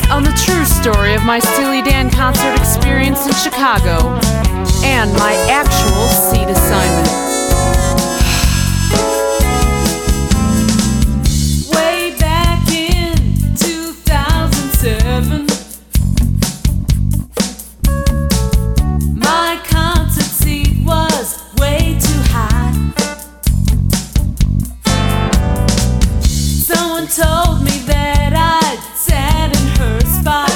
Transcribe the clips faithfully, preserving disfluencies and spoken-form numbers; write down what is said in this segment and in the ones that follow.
on the true story of my Steely Dan concert experience in Chicago and my actual seat assignment. Way back in two thousand seven, my concert seat was way too high. Someone told me that I'd sat in her spot.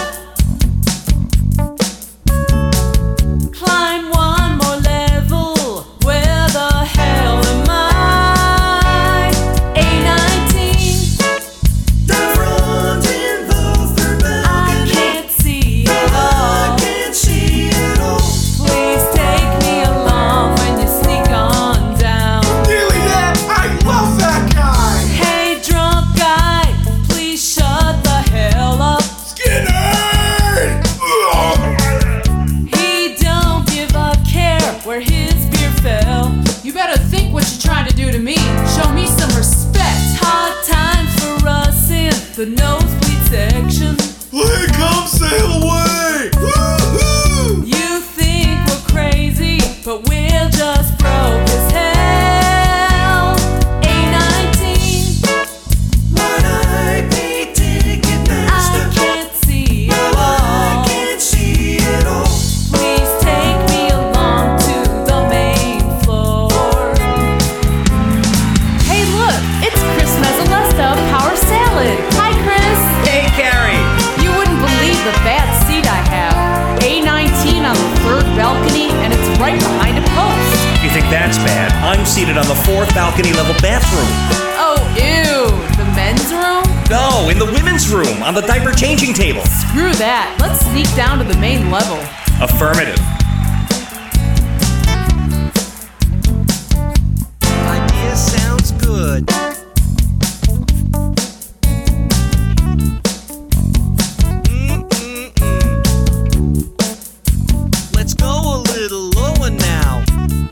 Climb one more level, where the hell am I? A nineteen, The front and the third balcony. I can't see No, at all. I can't see at all. Please take me along when you sneak on down. Steely Dan, I love that guy. Hey drunk guy, please shut the hell up. Skinner! He don't give a care where his beer fell. You better think what you're trying to do to me. Show me some respect. Hard times for us in the nosebleed section. Here comes sail away! Woo-hoo! You think we're crazy, but we're just broke as hell. A nineteen, Might I be taking I master? can't see No, at I all. can't see at all. Please take me along to the main floor. Hey look, it's Chris Mezzalesta of Power Salad. Hi Chris. Hey, Carrie! You wouldn't believe the bad seat I have. A nineteen on the third balcony and it's right behind a post. You think that's bad? I'm seated on the fourth balcony level bathroom. Oh ew, the men's room? No, in the women's room, on the diaper changing table. Screw that, let's sneak down to the main level. Affirmative. Idea sounds good. Mm-mm-mm. Let's go a little lower now.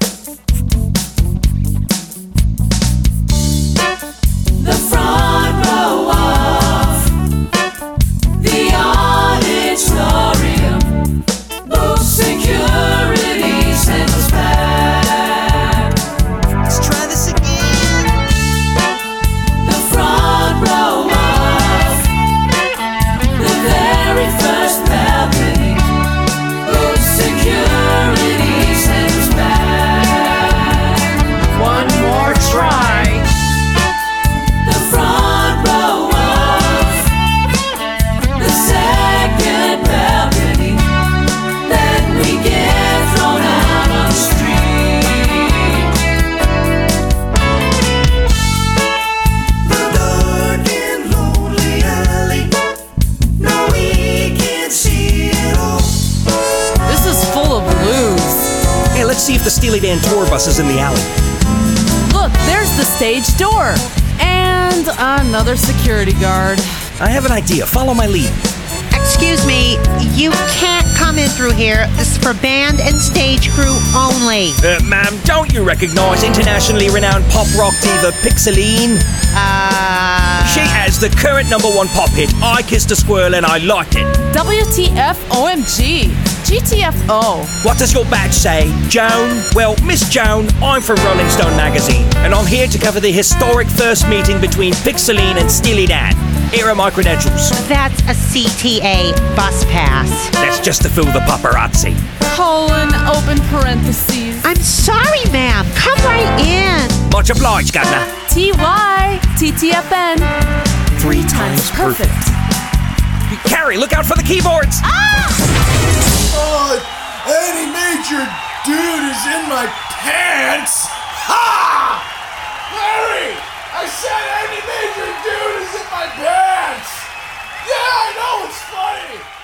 The front row of the auditorium. Move security, send us back. Let's try this again. The front row of the very first balcony. Move security, send us back. One more try. The front row of the second balcony. Then we get thrown out on the street. The dark and lonely alley. No, we can't see at all. This is full of blues. Hey, let's see if the Steely Dan tour bus is in the alley. Look, there's the stage door. And another security guard. I have an idea. Follow my lead. Excuse me, you can't come in through here. This is for band and stage crew only. Uh, ma'am, don't you recognize internationally renowned pop rock diva Pixeline? Uh. She has the current number one pop hit, I Kissed a Squirrel and I Liked It. W T F O M G. G T F O. What does your badge say, Joan? Well, Miss Joan, I'm from Rolling Stone magazine, and I'm here to cover the historic first meeting between Pixeline and Steely Dan. Here are my credentials. That's a C T A bus pass. That's just to fool the paparazzi. Colon, open parentheses. I'm sorry, ma'am. Come right in. Much obliged, Governor. T Y. T T F N. Three times perfect. Carrie, look out for the keyboards! Oh, any major dude is in my pants. Ha! Larry, I said any major dude is in my pants. Yeah, I know it's funny.